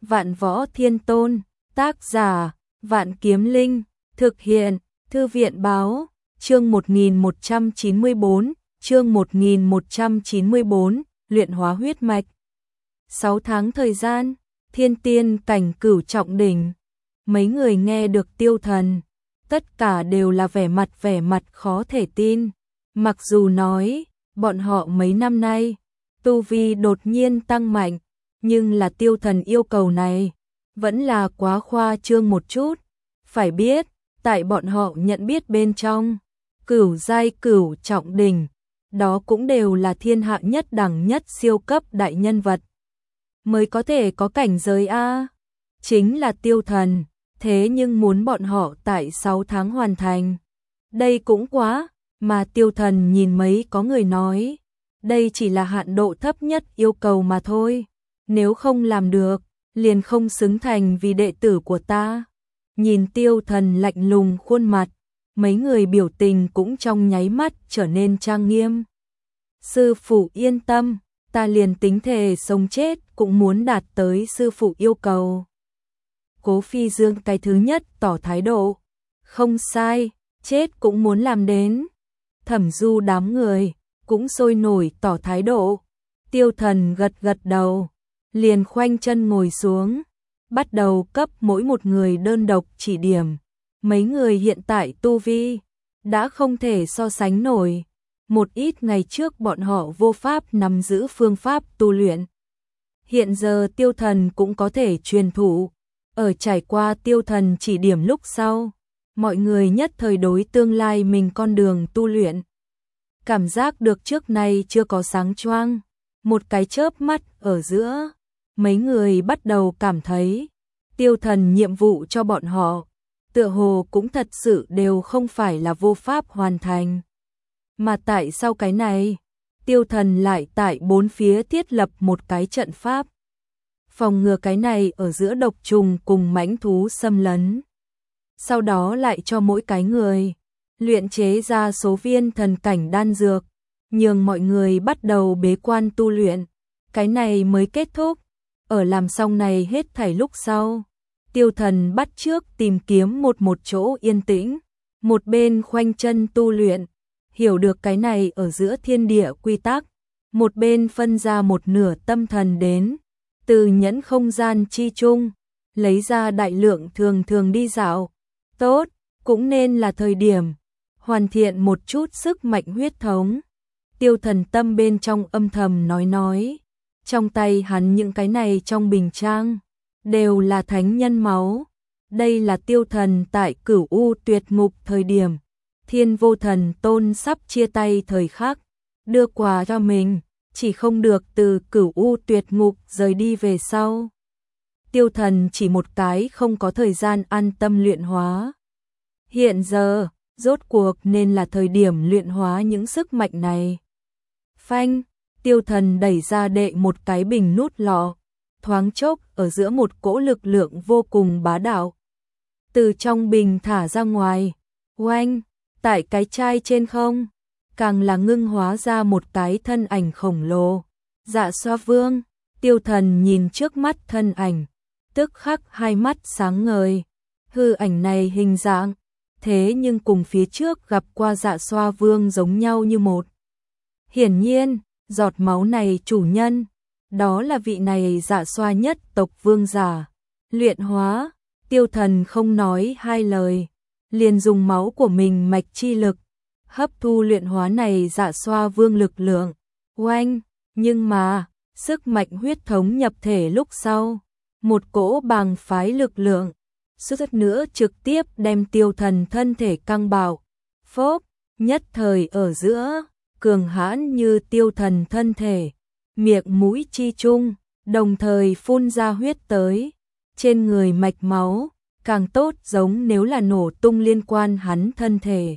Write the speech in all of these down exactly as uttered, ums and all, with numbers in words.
Vạn Võ Thiên Tôn, tác giả, Vạn Kiếm Linh, thực hiện, Thư viện Báo, chương một nghìn một trăm chín mươi bốn, chương một nghìn một trăm chín mươi bốn, luyện hóa huyết mạch. sáu tháng thời gian, thiên tiên cảnh cửu trọng đỉnh. Mấy người nghe được Tiêu Thần, tất cả đều là vẻ mặt vẻ mặt khó thể tin. Mặc dù nói, bọn họ mấy năm nay, tu vi đột nhiên tăng mạnh, nhưng là Tiêu Thần yêu cầu này, vẫn là quá khoa trương một chút. Phải biết, tại bọn họ nhận biết bên trong, cửu giai cửu trọng đỉnh, đó cũng đều là thiên hạ nhất đẳng nhất siêu cấp đại nhân vật. Mới có thể có cảnh giới A, chính là Tiêu Thần, thế nhưng muốn bọn họ tại sáu tháng hoàn thành. Đây cũng quá, mà Tiêu Thần nhìn mấy có người nói, đây chỉ là hạn độ thấp nhất yêu cầu mà thôi. Nếu không làm được, liền không xứng thành vì đệ tử của ta. Nhìn Tiêu Thần lạnh lùng khuôn mặt, mấy người biểu tình cũng trong nháy mắt trở nên trang nghiêm. Sư phụ yên tâm, ta liền tính thề sống chết cũng muốn đạt tới sư phụ yêu cầu. Cố Phi Dương cái thứ nhất tỏ thái độ. Không sai, chết cũng muốn làm đến. Thẩm Du đám người cũng sôi nổi tỏ thái độ. Tiêu Thần gật gật đầu, liền khoanh chân ngồi xuống, bắt đầu cấp mỗi một người đơn độc chỉ điểm. Mấy người hiện tại tu vi đã không thể so sánh nổi. Một ít ngày trước bọn họ vô pháp nắm giữ phương pháp tu luyện. Hiện giờ Tiêu Thần cũng có thể truyền thụ. Ở trải qua Tiêu Thần chỉ điểm lúc sau, mọi người nhất thời đối tương lai mình con đường tu luyện. Cảm giác được trước nay chưa có sáng choang, một cái chớp mắt ở giữa, mấy người bắt đầu cảm thấy, Tiêu Thần nhiệm vụ cho bọn họ, tựa hồ cũng thật sự đều không phải là vô pháp hoàn thành. Mà tại sao cái này, Tiêu Thần lại tại bốn phía thiết lập một cái trận pháp, phòng ngừa cái này ở giữa độc trùng cùng mãnh thú xâm lấn. Sau đó lại cho mỗi cái người luyện chế ra số viên thần cảnh đan dược, nhường mọi người bắt đầu bế quan tu luyện. Cái này mới kết thúc. Ở làm xong này hết thảy lúc sau, Tiêu Thần bắt trước tìm kiếm một một chỗ yên tĩnh, một bên khoanh chân tu luyện, hiểu được cái này ở giữa thiên địa quy tắc, một bên phân ra một nửa tâm thần đến, từ nhẫn không gian chi chung, lấy ra đại lượng thường thường đi dạo. Tốt, cũng nên là thời điểm hoàn thiện một chút sức mạnh huyết thống. Tiêu Thần tâm bên trong âm thầm nói nói, trong tay hắn những cái này trong bình trang đều là thánh nhân máu. Đây là Tiêu Thần tại Cửu U tuyệt ngục thời điểm, Thiên Vô Thần Tôn sắp chia tay thời khắc, đưa quà cho mình, chỉ không được từ Cửu U tuyệt ngục rời đi về sau. Tiêu Thần chỉ một cái không có thời gian an tâm luyện hóa. Hiện giờ, rốt cuộc nên là thời điểm luyện hóa những sức mạnh này. Phanh, Tiêu Thần đẩy ra đệ một cái bình nút lọ, thoáng chốc ở giữa một cỗ lực lượng vô cùng bá đạo. Từ trong bình thả ra ngoài, oanh, tại cái chai trên không, càng là ngưng hóa ra một cái thân ảnh khổng lồ. Dạ Xoa Vương. Tiêu Thần nhìn trước mắt thân ảnh, tức khắc hai mắt sáng ngời. Hư ảnh này hình dạng, thế nhưng cùng phía trước gặp qua Dạ Xoa Vương giống nhau như một. Hiển nhiên, giọt máu này chủ nhân, đó là vị này Dạ Xoa nhất tộc vương giả. Luyện hóa, Tiêu Thần không nói hai lời, liền dùng máu của mình mạch chi lực, hấp thu luyện hóa này Dạ Xoa Vương lực lượng. Oanh, nhưng mà, sức mạnh huyết thống nhập thể lúc sau, một cỗ bàng phái lực lượng, suýt nữa trực tiếp đem Tiêu Thần thân thể căng bạo. Phốp, nhất thời ở giữa, cường hãn như Tiêu Thần thân thể, miệng mũi chi chung, đồng thời phun ra huyết tới, trên người mạch máu, càng tốt giống nếu là nổ tung liên quan hắn thân thể.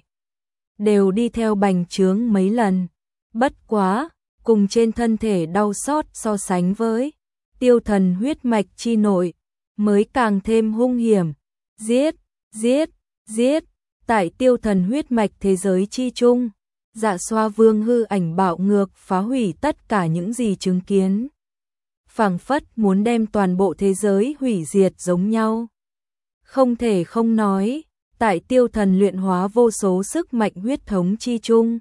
Đều đi theo bành trướng mấy lần, bất quá, cùng trên thân thể đau xót so sánh với Tiêu Thần huyết mạch chi nội, mới càng thêm hung hiểm. Giết, giết, giết, tại Tiêu Thần huyết mạch thế giới chi chung, Dạ Xoa Vương hư ảnh bạo ngược phá hủy tất cả những gì chứng kiến. phảng phất muốn đem toàn bộ thế giới hủy diệt giống nhau. Không thể không nói, tại Tiêu Thần luyện hóa vô số sức mạnh huyết thống chi chung.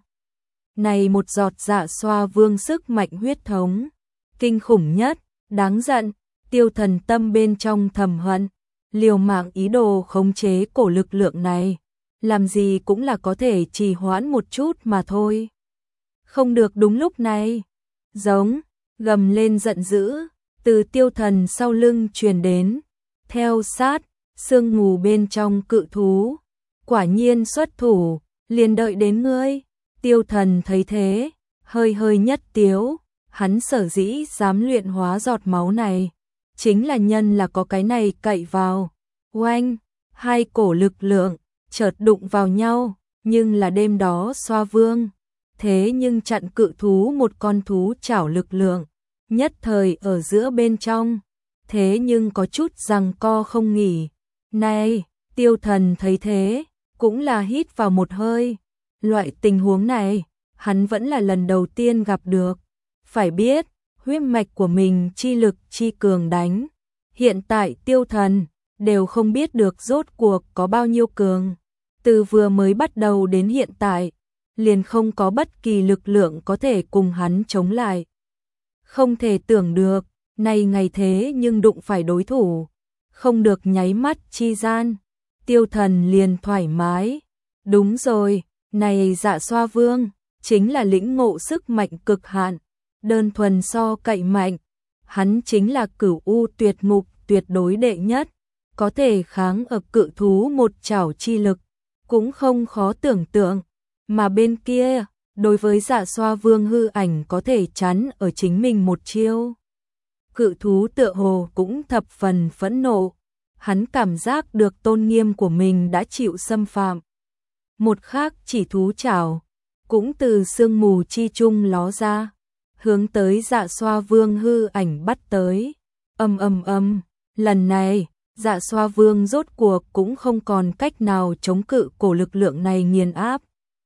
Này một giọt Dạ Xoa Vương sức mạnh huyết thống, kinh khủng nhất, đáng giận, Tiêu Thần tâm bên trong thầm hận, liều mạng ý đồ khống chế cổ lực lượng này, làm gì cũng là có thể trì hoãn một chút mà thôi. Không được đúng lúc này, giống, gầm lên giận dữ, từ Tiêu Thần sau lưng truyền đến, theo sát, sương mù bên trong cự thú, quả nhiên xuất thủ, liền đợi đến ngươi. Tiêu Thần thấy thế, hơi hơi nhất tiếu, hắn sở dĩ dám luyện hóa giọt máu này, chính là nhân là có cái này cậy vào. Oanh, hai cổ lực lượng, chợt đụng vào nhau, nhưng là đêm đó Xoa Vương, thế nhưng chặn cự thú một con thú chảo lực lượng, nhất thời ở giữa bên trong, thế nhưng có chút giằng co không nghỉ. Này, Tiêu Thần thấy thế, cũng là hít vào một hơi, loại tình huống này, hắn vẫn là lần đầu tiên gặp được. Phải biết, huyết mạch của mình chi lực chi cường đánh, hiện tại Tiêu Thần đều không biết được rốt cuộc có bao nhiêu cường. Từ vừa mới bắt đầu đến hiện tại, liền không có bất kỳ lực lượng có thể cùng hắn chống lại. Không thể tưởng được, nay ngày thế nhưng đụng phải đối thủ, không được nháy mắt chi gian, Tiêu Thần liền thoải mái. Đúng rồi, này Dạ Xoa Vương, chính là lĩnh ngộ sức mạnh cực hạn, đơn thuần so cậy mạnh, hắn chính là cửu u tuyệt ngục tuyệt đối đệ nhất, có thể kháng ở cự thú một chảo chi lực, cũng không khó tưởng tượng, mà bên kia, đối với Dạ Xoa Vương hư ảnh có thể chắn ở chính mình một chiêu. Cự thú tựa hồ cũng thập phần phẫn nộ, hắn cảm giác được tôn nghiêm của mình đã chịu xâm phạm. Một khác chỉ thú chảo, cũng từ sương mù chi chung ló ra, hướng tới Dạ Xoa Vương hư ảnh bắt tới. Ầm ầm ầm, lần này, Dạ Xoa Vương rốt cuộc cũng không còn cách nào chống cự cổ lực lượng này nghiền áp.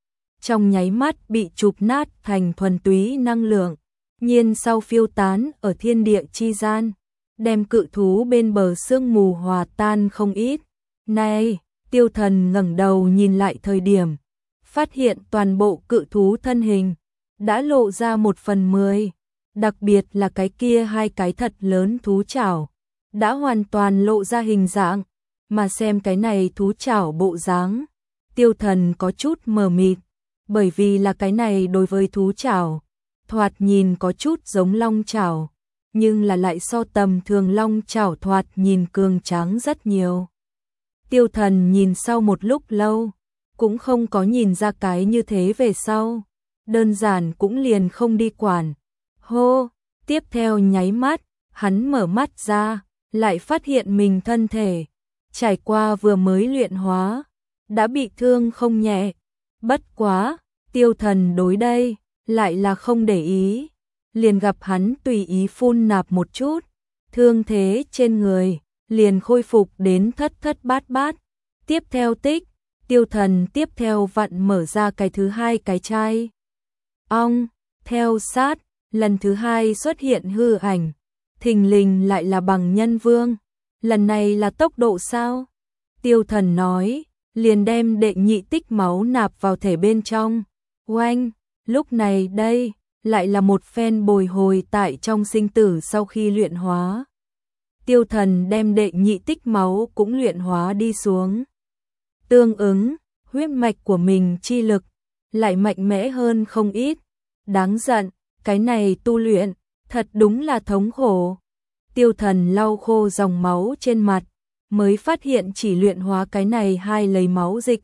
Trong nháy mắt bị chụp nát thành thuần túy năng lượng, nhiên sau phiêu tán ở thiên địa chi gian, đem cự thú bên bờ sương mù hòa tan không ít. Này, Tiêu Thần ngẩng đầu nhìn lại thời điểm, phát hiện toàn bộ cự thú thân hình đã lộ ra một phần mười, đặc biệt là cái kia hai cái thật lớn thú chảo, đã hoàn toàn lộ ra hình dạng, mà xem cái này thú chảo bộ dáng, Tiêu Thần có chút mờ mịt, bởi vì là cái này đối với thú chảo, thoạt nhìn có chút giống long chảo, nhưng là lại so tầm thường long chảo thoạt nhìn cường tráng rất nhiều. Tiêu Thần nhìn sau một lúc lâu, cũng không có nhìn ra cái như thế về sau, đơn giản cũng liền không đi quản. Hô, tiếp theo nháy mắt, hắn mở mắt ra, lại phát hiện mình thân thể, trải qua vừa mới luyện hóa, đã bị thương không nhẹ. Bất quá, Tiêu Thần đối đây, lại là không để ý, liền gặp hắn tùy ý phun nạp một chút, thương thế trên người, liền khôi phục đến thất thất bát bát. Tiếp theo tích, Tiêu Thần tiếp theo vặn mở ra cái thứ hai cái chai. Ong, theo sát, lần thứ hai xuất hiện hư ảnh, thình lình lại là Bằng Nhân Vương, lần này là tốc độ sao? Tiêu Thần nói, liền đem đệ nhị tích máu nạp vào thể bên trong. Oanh, lúc này đây, lại là một phen bồi hồi tại trong sinh tử sau khi luyện hóa. Tiêu Thần đem đệ nhị tích máu cũng luyện hóa đi xuống. Tương ứng, huyết mạch của mình chi lực lại mạnh mẽ hơn không ít. Đáng giận, cái này tu luyện, thật đúng là thống khổ. Tiêu Thần lau khô dòng máu trên mặt, mới phát hiện chỉ luyện hóa cái này hai lấy máu dịch.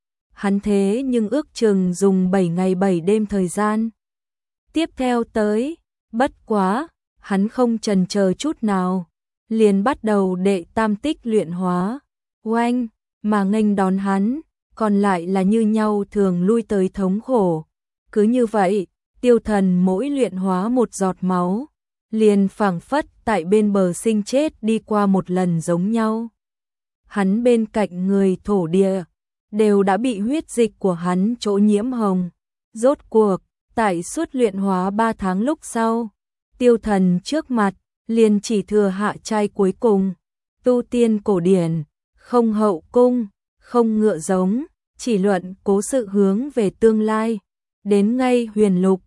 Hắn thế nhưng ước chừng dùng bảy ngày bảy đêm thời gian. Tiếp theo tới, bất quá, hắn không chần chờ chút nào, liền bắt đầu đệ tam tích luyện hóa. Oanh, mà nghênh đón hắn, còn lại là như nhau thường lui tới thống khổ. Cứ như vậy, Tiêu Thần mỗi luyện hóa một giọt máu, liền phảng phất tại bên bờ sinh chết đi qua một lần giống nhau. Hắn bên cạnh người thổ địa, đều đã bị huyết dịch của hắn chỗ nhiễm hồng. Rốt cuộc, tại suốt luyện hóa ba tháng lúc sau, Tiêu Thần trước mặt, liền chỉ thừa hạ trai cuối cùng, tu tiên cổ điển, không hậu cung, không ngựa giống, chỉ luận cố sự hướng về tương lai. Đến ngay huyền lục,